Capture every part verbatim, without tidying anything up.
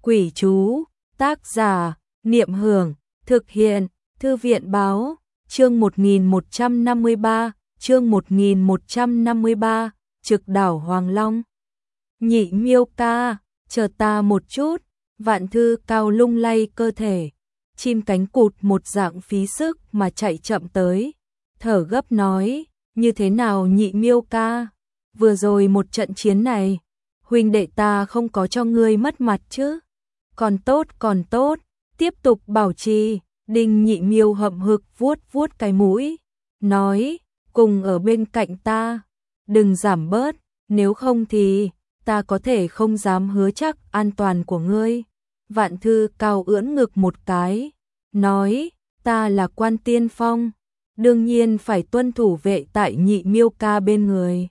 Quỷ chú, tác giả, Niệm Hưởng, thực hiện, Thư viện báo, chương một nghìn một trăm năm mươi ba, chương một nghìn một trăm năm mươi ba, Trực đảo Hoàng Long. Nhị Miêu ca, chờ ta một chút, Vạn Thư Cao lung lay cơ thể, chim cánh cụt một dạng phí sức mà chạy chậm tới, thở gấp nói, như thế nào Nhị Miêu ca, vừa rồi một trận chiến này, huynh đệ ta không có cho ngươi mất mặt chứ, còn tốt còn tốt, tiếp tục bảo trì. Đinh Nhị Miêu hậm hực vuốt vuốt cái mũi, nói, cùng ở bên cạnh ta, đừng giảm bớt, nếu không thì ta có thể không dám hứa chắc an toàn của ngươi. Vạn Thư Cao ưỡn ngực một cái, nói, ta là Quan Tiên Phong, đương nhiên phải tuân thủ vệ tại Nhị Miêu ca bên người.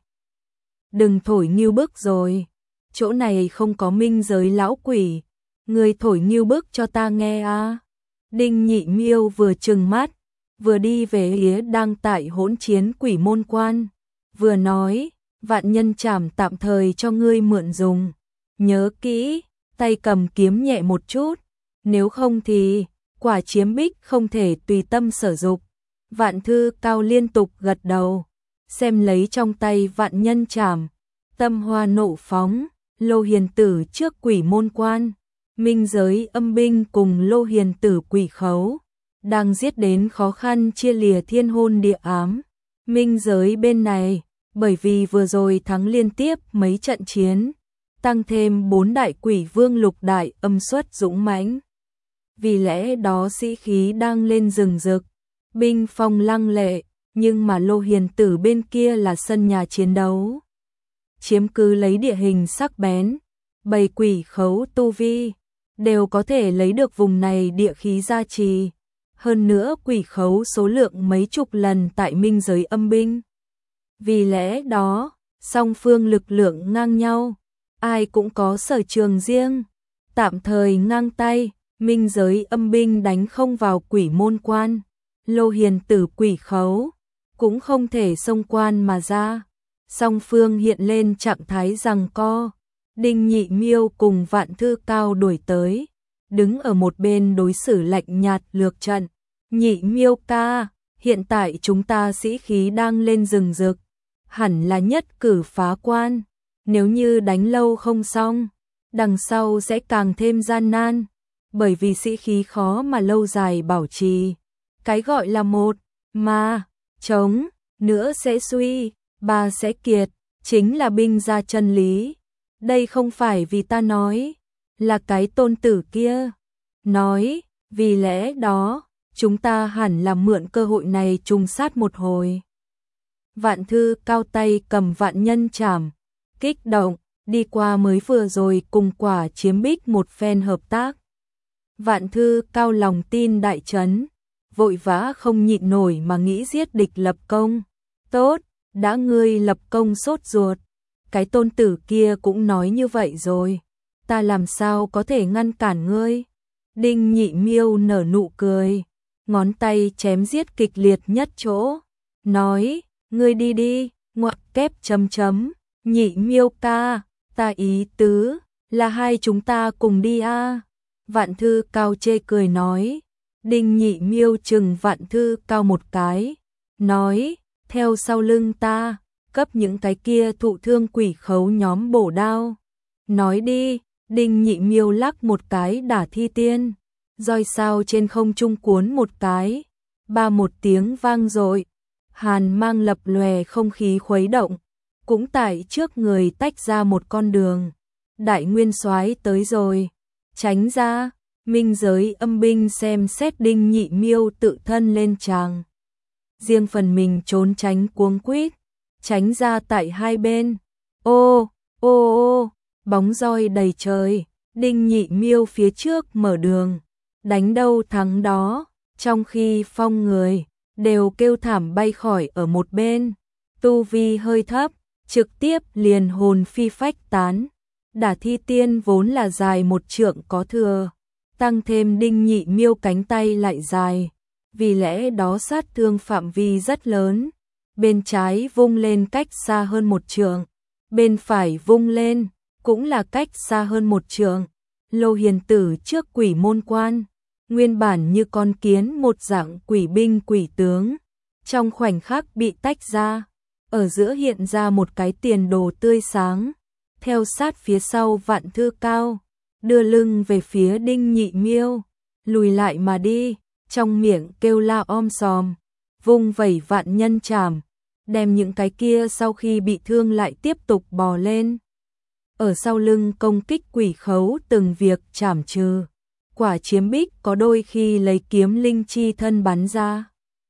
Đừng thổi nghiêu bức rồi, chỗ này không có minh giới lão quỷ, ngươi thổi nghiêu bức cho ta nghe à. Đinh Nhị Miêu vừa trừng mắt, vừa đi về phía đang tại hỗn chiến Quỷ Môn Quan, vừa nói, vạn nhân trảm tạm thời cho ngươi mượn dùng, nhớ kỹ, tay cầm kiếm nhẹ một chút, nếu không thì quả chiếm bích không thể tùy tâm sở dục. Vạn Thư Cao liên tục gật đầu, xem lấy trong tay vạn nhân trảm, tâm hoa nộ phóng, Lô Hiền Tử trước Quỷ Môn Quan. Minh giới âm binh cùng Lô Hiền Tử quỷ khấu, đang giết đến khó khăn chia lìa thiên hôn địa ám. Minh giới bên này, bởi vì vừa rồi thắng liên tiếp mấy trận chiến, tăng thêm bốn đại quỷ vương lục đại âm xuất dũng mãnh. Vì lẽ đó sĩ khí đang lên rừng rực, binh phong lăng lệ, nhưng mà Lô Hiền Tử bên kia là sân nhà chiến đấu. Chiếm cứ lấy địa hình sắc bén, bầy quỷ khấu tu vi đều có thể lấy được vùng này địa khí gia trì, hơn nữa quỷ khấu số lượng mấy chục lần tại minh giới âm binh. Vì lẽ đó, song phương lực lượng ngang nhau, ai cũng có sở trường riêng, tạm thời ngang tay, minh giới âm binh đánh không vào Quỷ Môn Quan, Lô Hiền Tử quỷ khấu cũng không thể xông quan mà ra, song phương hiện lên trạng thái giằng co. Đinh Nhị Miêu cùng Vạn Thư Cao đuổi tới, đứng ở một bên đối xử lạnh nhạt lược trận. Nhị Miêu ca, hiện tại chúng ta sĩ khí đang lên rừng rực, hẳn là nhất cử phá quan, nếu như đánh lâu không xong, đằng sau sẽ càng thêm gian nan, bởi vì sĩ khí khó mà lâu dài bảo trì. Cái gọi là một, mà, chống, nữa sẽ suy, ba sẽ kiệt, chính là binh gia chân lý. Đây không phải vì ta nói, là cái tôn tử kia nói, vì lẽ đó, chúng ta hẳn là mượn cơ hội này trùng sát một hồi. Vạn Thư Cao tay cầm vạn nhân trảm, kích động, đi qua mới vừa rồi cùng quả chiếm bích một phen hợp tác. Vạn Thư Cao lòng tin đại chấn, vội vã không nhịn nổi mà nghĩ giết địch lập công. Tốt, đã ngươi lập công sốt ruột. Cái tôn tử kia cũng nói như vậy rồi, ta làm sao có thể ngăn cản ngươi. Đinh Nhị Miêu nở nụ cười, ngón tay chém giết kịch liệt nhất chỗ, nói, ngươi đi đi, ngoặc kép chấm chấm, Nhị Miêu ca, ta ý tứ, là hai chúng ta cùng đi a. À. Vạn Thư Cao chê cười nói, Đinh Nhị Miêu chừng Vạn Thư Cao một cái, nói, theo sau lưng ta, cấp những cái kia thụ thương quỷ khấu nhóm bổ đao. Nói đi, Đinh Nhị Miêu lắc một cái đả thi tiên, roi sao trên không trung cuốn một cái, ba một tiếng vang dội, hàn mang lập lòe không khí khuấy động, cũng tại trước người tách ra một con đường. Đại nguyên soái tới rồi, tránh ra, minh giới âm binh xem xét Đinh Nhị Miêu tự thân lên tràng. Riêng phần mình trốn tránh cuống quýt, tránh ra tại hai bên. Ô, ô ô, bóng roi đầy trời, Đinh Nhị Miêu phía trước mở đường, đánh đâu thắng đó, trong khi phong người đều kêu thảm bay khỏi ở một bên, tu vi hơi thấp, trực tiếp liền hồn phi phách tán. Đả thi tiên vốn là dài một trượng có thừa, tăng thêm Đinh Nhị Miêu cánh tay lại dài, vì lẽ đó sát thương phạm vi rất lớn. Bên trái vung lên cách xa hơn một trượng, bên phải vung lên cũng là cách xa hơn một trượng, Lô Hiền Tử trước quỷ môn quan, nguyên bản như con kiến một dạng quỷ binh quỷ tướng, trong khoảnh khắc bị tách ra, ở giữa hiện ra một cái tiền đồ tươi sáng, theo sát phía sau Vạn Thư Cao, đưa lưng về phía Đinh Nhị Miêu, lùi lại mà đi, trong miệng kêu la om sòm, vung vẩy vạn nhân trảm, đem những cái kia sau khi bị thương lại tiếp tục bò lên. Ở sau lưng công kích quỷ khấu từng việc trảm trừ. Quả chiếm bích có đôi khi lấy kiếm linh chi thân bắn ra,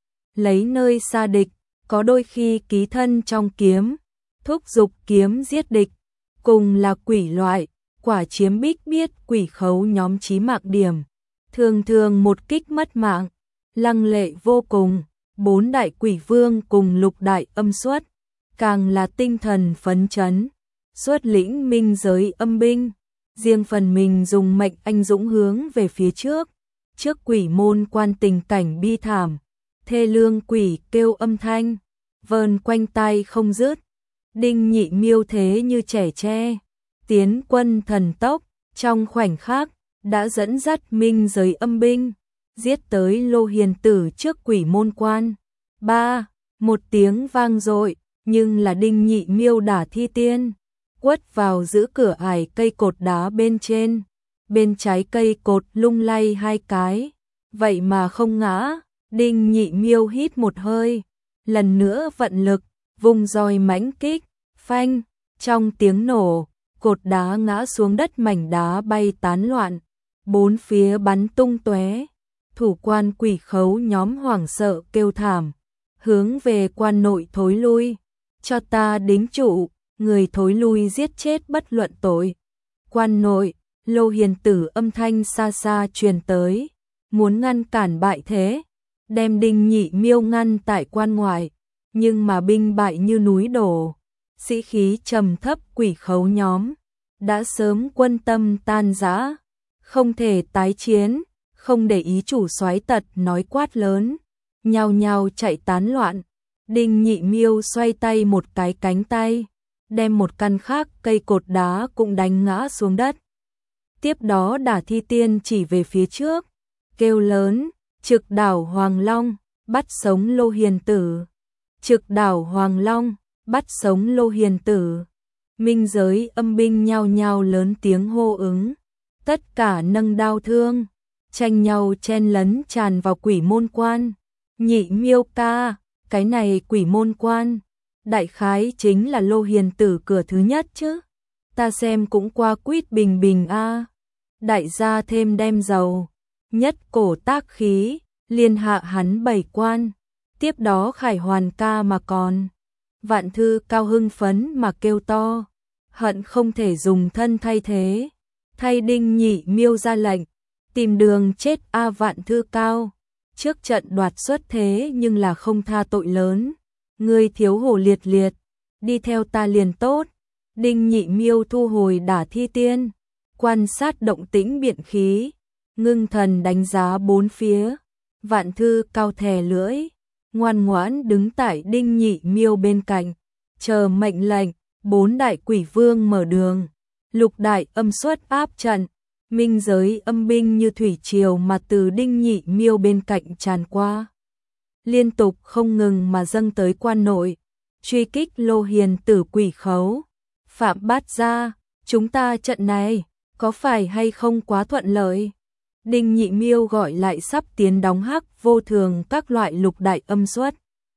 lấy nơi xa địch, có đôi khi ký thân trong kiếm, thúc giục kiếm giết địch, cùng là quỷ loại, quả chiếm bích biết quỷ khấu nhóm chí mạng điểm, thường thường một kích mất mạng, lăng lệ vô cùng, bốn đại quỷ vương cùng lục đại âm xuất, càng là tinh thần phấn chấn, xuất lĩnh minh giới âm binh. Riêng phần mình dùng mệnh anh dũng hướng về phía trước, trước quỷ môn quan tình cảnh bi thảm, thê lương quỷ kêu âm thanh, vờn quanh tai không dứt. Đinh Nhị Miêu thế như trẻ tre, tiến quân thần tốc, trong khoảnh khắc đã dẫn dắt minh giới âm binh, giết tới Lô Hiền Tử trước quỷ môn quan. Ba, một tiếng vang dội, nhưng là Đinh Nhị Miêu đả thi tiên, quất vào giữ cửa ải cây cột đá bên trên, bên trái cây cột lung lay hai cái, vậy mà không ngã. Đinh Nhị Miêu hít một hơi, lần nữa vận lực, vùng roi mãnh kích, phanh, trong tiếng nổ, cột đá ngã xuống đất, mảnh đá bay tán loạn, bốn phía bắn tung tóe. Thủ quan quỷ khấu nhóm hoảng sợ kêu thảm, hướng về quan nội thối lui, cho ta đính trụ. Người thối lui giết chết bất luận tội. Quan nội, Lô Hiền Tử âm thanh xa xa truyền tới, muốn ngăn cản bại thế, đem Đinh Nhị Miêu ngăn tại quan ngoại, nhưng mà binh bại như núi đổ, sĩ khí trầm thấp quỷ khấu nhóm, đã sớm quân tâm tan rã, không thể tái chiến, không để ý chủ soái tật nói quát lớn, nhao nhao chạy tán loạn. Đinh Nhị Miêu xoay tay một cái cánh tay, đem một căn khác cây cột đá cũng đánh ngã xuống đất. Tiếp đó đả thi tiên chỉ về phía trước, kêu lớn, trực đảo Hoàng Long, bắt sống Lô Hiền Tử. Trực đảo Hoàng Long, bắt sống Lô Hiền Tử. Minh giới âm binh nhao nhao lớn tiếng hô ứng, tất cả nâng đao thương, tranh nhau chen lấn tràn vào quỷ môn quan. Nhị Miêu ca, cái này quỷ môn quan, đại khái chính là Lô Hiền Tử cửa thứ nhất chứ. Ta xem cũng qua quýt bình bình a. À. Đại gia thêm đem dầu, nhất cổ tác khí, liên hạ hắn bảy quan. Tiếp đó Khải Hoàn ca mà còn. Vạn Thư Cao hưng phấn mà kêu to, hận không thể dùng thân thay thế. Thay Đinh Nhị Miêu ra lệnh, tìm đường chết a. À, Vạn Thư Cao, trước trận đoạt xuất thế nhưng là không tha tội lớn. Ngươi thiếu hổ liệt liệt, đi theo ta liền tốt. Đinh Nhị Miêu thu hồi đả thi tiên, quan sát động tĩnh biện khí, ngưng thần đánh giá bốn phía. Vạn Thư Cao thè lưỡi, ngoan ngoãn đứng tại Đinh Nhị Miêu bên cạnh, chờ mệnh lệnh. Bốn đại quỷ vương mở đường, lục đại âm xuất áp trận, minh giới âm binh như thủy triều mà từ Đinh Nhị Miêu bên cạnh tràn qua, liên tục không ngừng mà dâng tới quan nội, truy kích Lô Hiền Tử quỷ khấu. Phạm Bát Gia, chúng ta trận này có phải hay không quá thuận lợi? Đinh Nhị Miêu gọi lại sắp tiến đóng hắc vô thường các loại lục đại âm xuất,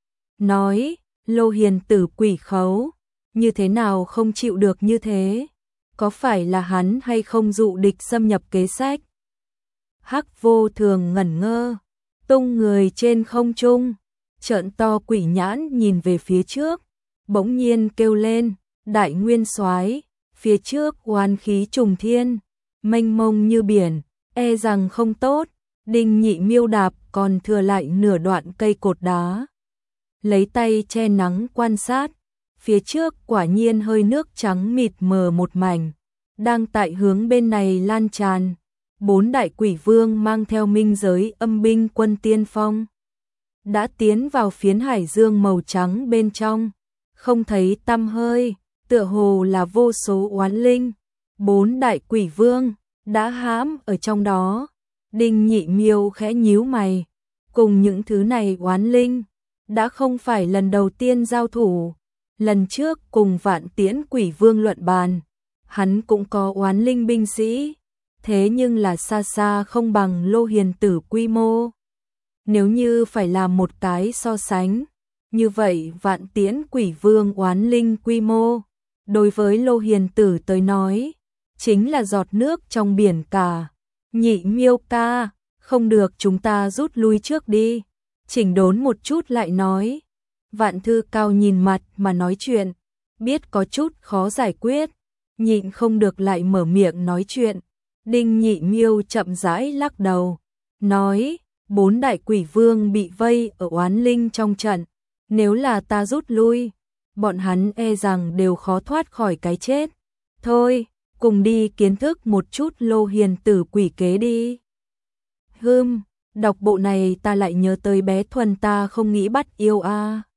nói Lô Hiền Tử quỷ khấu, như thế nào không chịu được như thế? Có phải là hắn hay không dụ địch xâm nhập kế sách? Hắc vô thường ngẩn ngơ, tung người trên không trung, trợn to quỷ nhãn nhìn về phía trước, bỗng nhiên kêu lên, đại nguyên soái, phía trước oán khí trùng thiên, mênh mông như biển, e rằng không tốt. Đinh Nhị Miêu đạp còn thừa lại nửa đoạn cây cột đá, lấy tay che nắng quan sát, phía trước quả nhiên hơi nước trắng mịt mờ một mảnh, đang tại hướng bên này lan tràn. Bốn đại quỷ vương mang theo minh giới âm binh quân tiên phong, đã tiến vào phiến hải dương màu trắng bên trong, không thấy tăm hơi, tựa hồ là vô số oán linh. Bốn đại quỷ vương đã hãm ở trong đó. Đinh Nhị Miêu khẽ nhíu mày, cùng những thứ này oán linh, đã không phải lần đầu tiên giao thủ, lần trước cùng Vạn Tiễn Quỷ Vương luận bàn, hắn cũng có oán linh binh sĩ, thế nhưng là xa xa không bằng Lô Hiền Tử quy mô. Nếu như phải làm một cái so sánh, như vậy Vạn Tiễn Quỷ Vương oán linh quy mô, đối với Lô Hiền Tử tới nói, chính là giọt nước trong biển cả. Nhị Miêu ca, không được, chúng ta rút lui trước đi. Chỉnh đốn một chút lại nói. Vạn Thư Cao nhìn mặt mà nói chuyện, biết có chút khó giải quyết, nhịn không được lại mở miệng nói chuyện. Đinh Nhị Miêu chậm rãi lắc đầu, nói, bốn đại quỷ vương bị vây ở oán linh trong trận, nếu là ta rút lui, bọn hắn e rằng đều khó thoát khỏi cái chết. Thôi, cùng đi kiến thức một chút Lô Hiền Tử quỷ kế đi. Hừm, đọc bộ này ta lại nhớ tới bé Thuần ta không nghĩ bắt yêu a. À.